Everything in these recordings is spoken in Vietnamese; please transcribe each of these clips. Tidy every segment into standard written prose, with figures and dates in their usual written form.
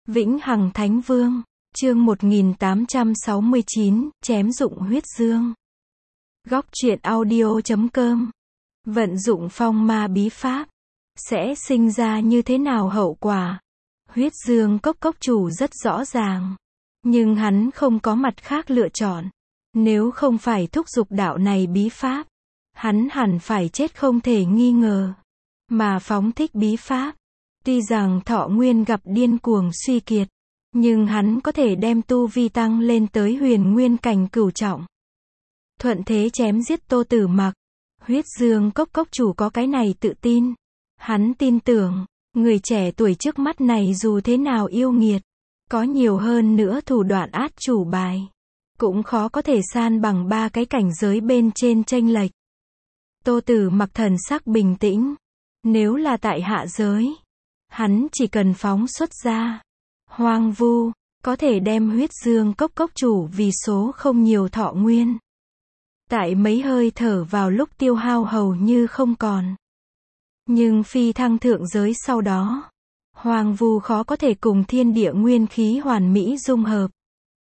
Vĩnh Hằng Thánh Vương, chương 1869, chém dụng huyết dương. Góc truyện audio.com. Vận dụng phong ma bí pháp, sẽ sinh ra như thế nào hậu quả? Huyết dương cốc chủ rất rõ ràng. Nhưng hắn không có mặt khác lựa chọn. Nếu không phải thúc giục đạo này bí pháp, hắn hẳn phải chết không thể nghi ngờ. Mà phóng thích bí pháp, tuy rằng thọ nguyên gặp điên cuồng suy kiệt, nhưng hắn có thể đem tu vi tăng lên tới huyền nguyên cảnh cửu trọng. Thuận thế chém giết Tô Tử Mặc. Huyết dương cốc chủ có cái này tự tin. Hắn tin tưởng, người trẻ tuổi trước mắt này dù thế nào yêu nghiệt, có nhiều hơn nữa thủ đoạn át chủ bài, cũng khó có thể san bằng ba cái cảnh giới bên trên chênh lệch. Tô Tử Mặc thần sắc bình tĩnh. Nếu là tại hạ giới, hắn chỉ cần phóng xuất ra hoang vu, có thể đem huyết dương cốc chủ vì số không nhiều thọ nguyên. Tại mấy hơi thở vào lúc tiêu hao hầu như không còn. Nhưng phi thăng thượng giới sau đó, hoang vu khó có thể cùng thiên địa nguyên khí hoàn mỹ dung hợp.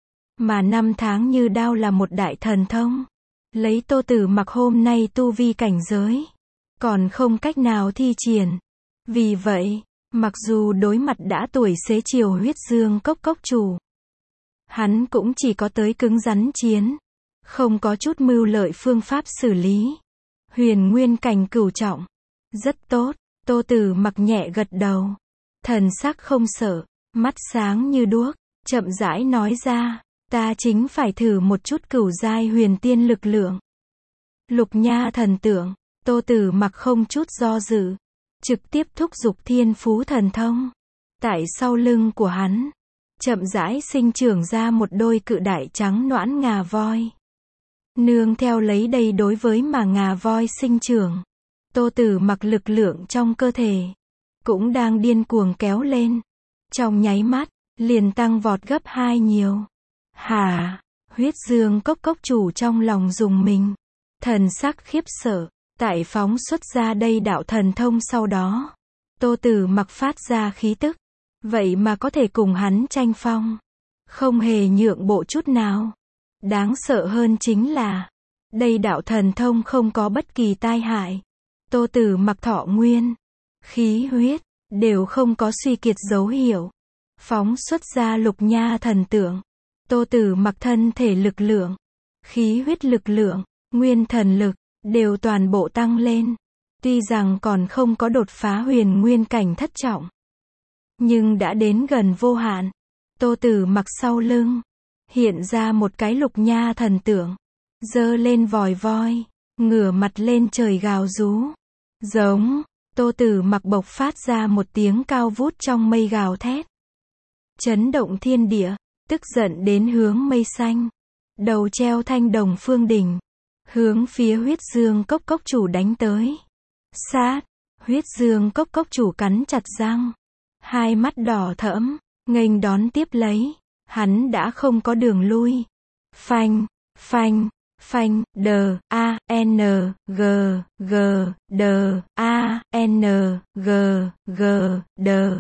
Mà năm tháng như đao là một đại thần thông. Lấy Tô Tử Mặc hôm nay tu vi cảnh giới, còn không cách nào thi triển. Vì vậy, mặc dù đối mặt đã tuổi xế chiều huyết dương cốc chủ, hắn cũng chỉ có tới cứng rắn chiến, không có chút mưu lợi phương pháp xử lý. Huyền nguyên cảnh cửu trọng. Rất tốt, Tô Tử Mặc nhẹ gật đầu. Thần sắc không sợ, mắt sáng như đuốc, chậm rãi nói ra, ta chính phải thử một chút cửu giai huyền tiên lực lượng. Lục nha thần tượng. Tô Tử Mặc không chút do dự, trực tiếp thúc giục thiên phú thần thông. Tại sau lưng của hắn, chậm rãi sinh trưởng ra một đôi cự đại trắng nõn ngà voi. Nương theo lấy đây đối với mà ngà voi sinh trưởng, Tô Tử Mặc lực lượng trong cơ thể cũng đang điên cuồng kéo lên. Trong nháy mắt, liền tăng vọt gấp 2 nhiều. Hả? Huyết dương cốc chủ trong lòng rùng mình. Thần sắc khiếp sợ. Tại phóng xuất ra đây đạo thần thông sau đó, Tô Tử Mặc phát ra khí tức, vậy mà có thể cùng hắn tranh phong, không hề nhượng bộ chút nào. Đáng sợ hơn chính là, đây đạo thần thông không có bất kỳ tai hại. Tô Tử Mặc thọ nguyên, khí huyết, đều không có suy kiệt dấu hiệu. Phóng xuất ra lục nha thần tượng, Tô Tử Mặc thân thể lực lượng, khí huyết lực lượng, nguyên thần lực, đều toàn bộ tăng lên. Tuy rằng còn không có đột phá huyền nguyên cảnh thất trọng, nhưng đã đến gần vô hạn. Tô Tử Mặc sau lưng hiện ra một cái lục nha thần tượng, giơ lên vòi voi, ngửa mặt lên trời gào rú. Giống. Tô Tử Mặc bộc phát ra một tiếng cao vút trong mây gào thét, chấn động thiên địa, tức giận đến hướng mây xanh. Đầu treo thanh đồng phương đỉnh, hướng phía huyết dương cốc chủ đánh tới. Sát. Huyết dương cốc chủ cắn chặt răng, hai mắt đỏ thẫm, nghênh đón tiếp lấy. Hắn đã không có đường lui. Phanh, phanh, phanh, đờ, a, n, g, g, đờ, a, n, g, g, đờ,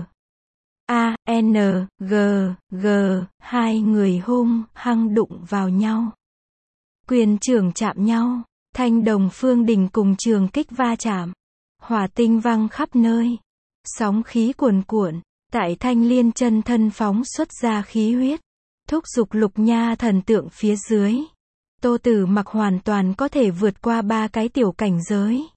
a, n, g, g, hai người hung hăng đụng vào nhau. Quyền trưởng chạm nhau, thanh đồng phương đỉnh cùng trường kích va chạm, hỏa tinh văng khắp nơi, sóng khí cuồn cuộn. Tại thanh liên chân thân phóng xuất ra khí huyết, thúc giục lục nha thần tượng phía dưới, Tô Tử Mặc hoàn toàn có thể vượt qua ba cái tiểu cảnh giới,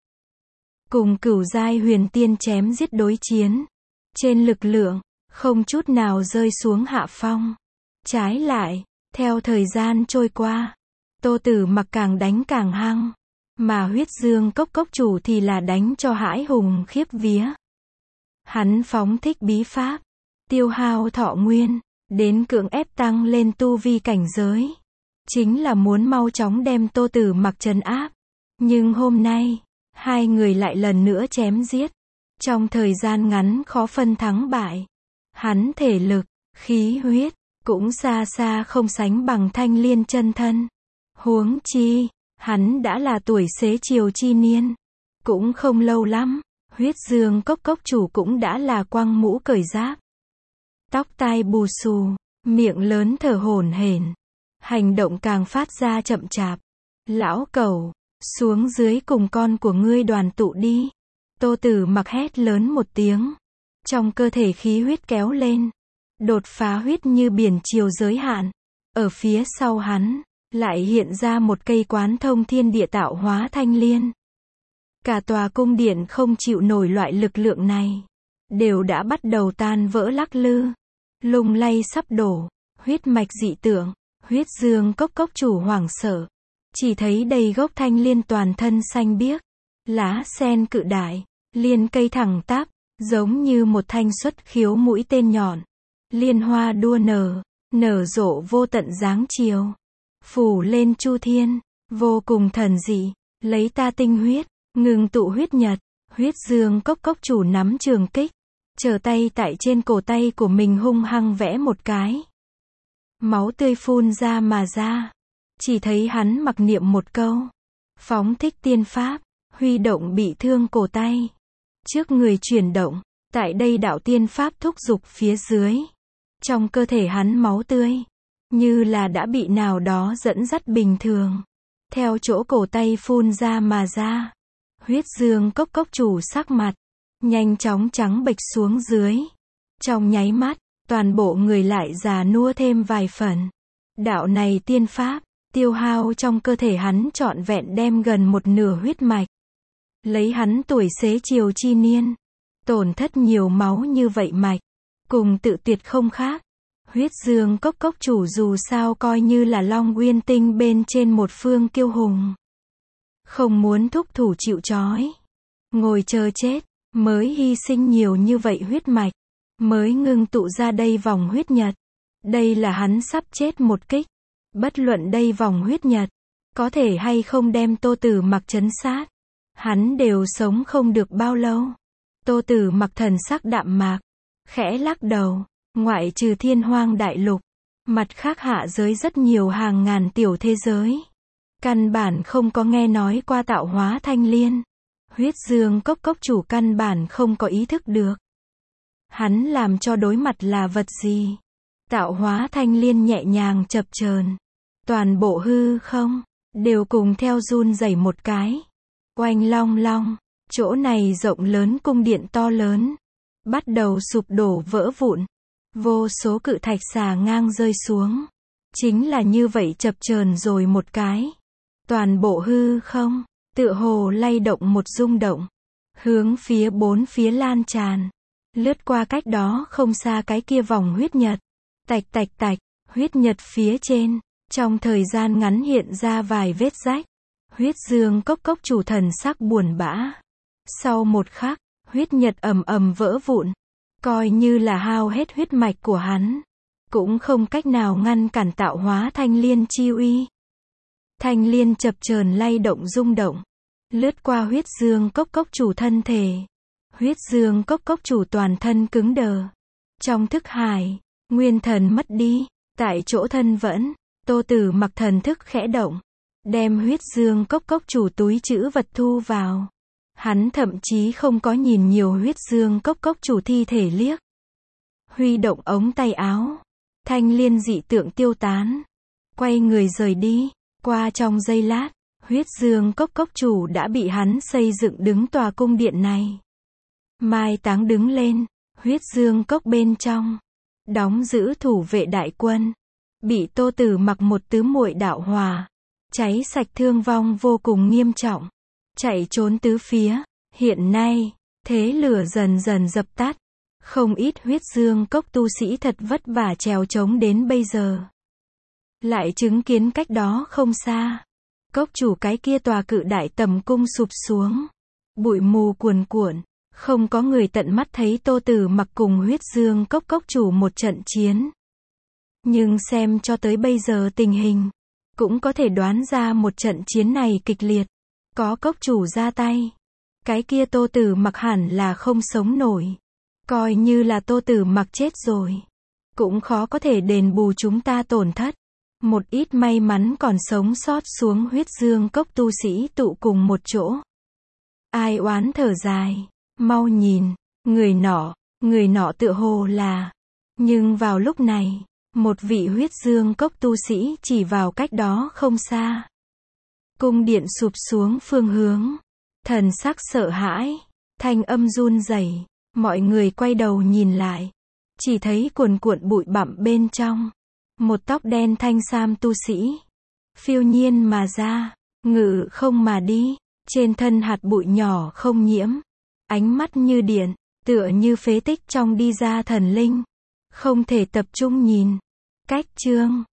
cùng cửu giai huyền tiên chém giết đối chiến. Trên lực lượng, không chút nào rơi xuống hạ phong. Trái lại, theo thời gian trôi qua, Tô Tử Mặc càng đánh càng hăng, mà huyết dương cốc chủ thì là đánh cho hãi hùng khiếp vía. Hắn phóng thích bí pháp, tiêu hao thọ nguyên, đến cưỡng ép tăng lên tu vi cảnh giới, chính là muốn mau chóng đem Tô Tử Mặc trấn áp. Nhưng hôm nay, hai người lại lần nữa chém giết. Trong thời gian ngắn khó phân thắng bại. Hắn thể lực, khí huyết, cũng xa xa không sánh bằng thanh liên chân thân. Huống chi, hắn đã là tuổi xế chiều chi niên. Cũng không lâu lắm, huyết dương cốc chủ cũng đã là quăng mũ cởi giáp. tóc tai bù xù, miệng lớn thở hổn hển, hành động càng phát ra chậm chạp. Lão cẩu, xuống dưới cùng con của ngươi đoàn tụ đi. Tô Tử Mặc hét lớn một tiếng. Trong cơ thể khí huyết kéo lên. Đột phá huyết như biển chiều giới hạn. Ở phía sau hắn, lại hiện ra một cây quán thông thiên địa tạo hóa thanh liên. Cả tòa cung điện không chịu nổi loại lực lượng này. Đều đã bắt đầu tan vỡ lắc lư. Lung lay sắp đổ. Huyết mạch dị tượng. Huyết Dương Cốc chủ hoảng sợ. Chỉ thấy đầy gốc thanh liên toàn thân xanh biếc. Lá sen cự đại. Liên cây thẳng tắp. Giống như một thanh xuất khiếu mũi tên nhọn. Liên hoa đua nở. Nở rộ vô tận dáng chiều. Phủ lên chu thiên. Vô cùng thần dị. Lấy ta tinh huyết. Ngừng tụ huyết nhật. Huyết Dương Cốc chủ nắm trường kích. Trở tay tại trên cổ tay của mình hung hăng vẽ một cái. Máu tươi phun ra mà ra. Chỉ thấy hắn mặc niệm một câu. Phóng thích tiên pháp. Huy động bị thương cổ tay. Trước người chuyển động. Tại đây đạo tiên pháp thúc giục phía dưới. Trong cơ thể hắn máu tươi. Như là đã bị nào đó dẫn dắt bình thường. Theo chỗ cổ tay phun ra mà ra. Huyết Dương Cốc chủ sắc mặt. Nhanh chóng trắng bệch xuống dưới. Trong nháy mắt. Toàn bộ người lại già nua thêm vài phần. Đạo này tiên pháp. Tiêu hao trong cơ thể hắn trọn vẹn đem gần một nửa huyết mạch. Lấy hắn tuổi xế chiều chi niên. Tổn thất nhiều máu như vậy mạch. Cùng tự tuyệt không khác. Huyết Dương Cốc chủ dù sao coi như là Long Uyên Tinh bên trên một phương kiêu hùng. Không muốn thúc thủ chịu trói. Ngồi chờ chết. Mới hy sinh nhiều như vậy huyết mạch. Mới ngưng tụ ra đây vòng huyết nhật. Đây là hắn sắp chết một kích. Bất luận đây vòng huyết nhật. Có thể hay không đem Tô Tử Mặc trấn sát. Hắn đều sống không được bao lâu. Tô Tử Mặc thần sắc đạm mạc. Khẽ lắc đầu. Ngoại trừ Thiên Hoang đại lục. Mặt khác hạ giới rất nhiều hàng ngàn tiểu thế giới. Căn bản không có nghe nói qua tạo hóa thanh liên. Huyết Dương Cốc chủ căn bản không có ý thức được. Hắn làm cho đối mặt là vật gì? Tạo hóa thanh liên nhẹ nhàng chập chờn. Toàn bộ hư không. Đều cùng theo run rẩy một cái. Oanh long long. Chỗ này rộng lớn cung điện to lớn. Bắt đầu sụp đổ vỡ vụn. Vô số cự thạch xà ngang rơi xuống. Chính là như vậy chập chờn rồi một cái. Toàn bộ hư không. Tựa hồ lay động một rung động. Hướng phía bốn phía lan tràn. Lướt qua cách đó không xa cái kia vòng huyết nhật. Tạch tạch tạch. Huyết nhật phía trên. Trong thời gian ngắn hiện ra vài vết rách. Huyết Dương Cốc chủ thần sắc buồn bã. Sau một khắc. Huyết nhật ầm ầm vỡ vụn. Coi như là hao hết huyết mạch của hắn. Cũng không cách nào ngăn cản tạo hóa thanh liên chi uy. Thanh liên chập chờn lay động rung động. Lướt qua Huyết Dương Cốc chủ thân thể. Huyết Dương Cốc chủ toàn thân cứng đờ. Trong thức hải. Nguyên thần mất đi. Tại chỗ thân vẫn. Tô Tử Mặc thần thức khẽ động. Đem Huyết Dương Cốc chủ túi trữ vật thu vào. Hắn thậm chí không có nhìn nhiều Huyết Dương Cốc chủ thi thể liếc. Huy động ống tay áo. Thanh liên dị tượng tiêu tán. Quay người rời đi. Qua trong giây lát. Huyết Dương Cốc chủ đã bị hắn xây dựng đứng tòa cung điện này. Mai táng đứng lên. Huyết Dương Cốc bên trong. Đóng giữ thủ vệ đại quân. Bị Tô Tử Mặc một tứ muội đạo hỏa. Cháy sạch thương vong vô cùng nghiêm trọng. Chạy trốn tứ phía. Hiện nay, thế lửa dần dần dập tắt. Không ít Huyết Dương Cốc tu sĩ thật vất vả trèo trống đến bây giờ. Lại chứng kiến cách đó không xa. Cốc chủ cái kia tòa cự đại tầm cung sụp xuống. Bụi mù cuồn cuộn. Không có người tận mắt thấy Tô Tử Mặc cùng Huyết Dương Cốc chủ một trận chiến. Nhưng xem cho tới bây giờ tình hình. Cũng có thể đoán ra một trận chiến này kịch liệt. Có cốc chủ ra tay. Cái kia Tô Tử Mặc hẳn là không sống nổi. Coi như là Tô Tử Mặc chết rồi. Cũng khó có thể đền bù chúng ta tổn thất. Một ít may mắn còn sống sót xuống Huyết Dương Cốc tu sĩ tụ cùng một chỗ. Ai oán thở dài. Mau nhìn. Người nọ tựa hồ là. Nhưng vào lúc này, một vị huyết dương cốc tu sĩ chỉ vào cách đó không xa. Cung điện sụp xuống phương hướng. Thần sắc sợ hãi, thanh âm run rẩy, mọi người quay đầu nhìn lại. Chỉ thấy cuồn cuộn bụi bặm bên trong. Một tóc đen thanh sam tu sĩ. Phiêu nhiên mà ra, ngự không mà đi. Trên thân hạt bụi nhỏ không nhiễm. Ánh mắt như điện, tựa như phế tích trong đi ra thần linh. Không thể tập trung nhìn. Cách chương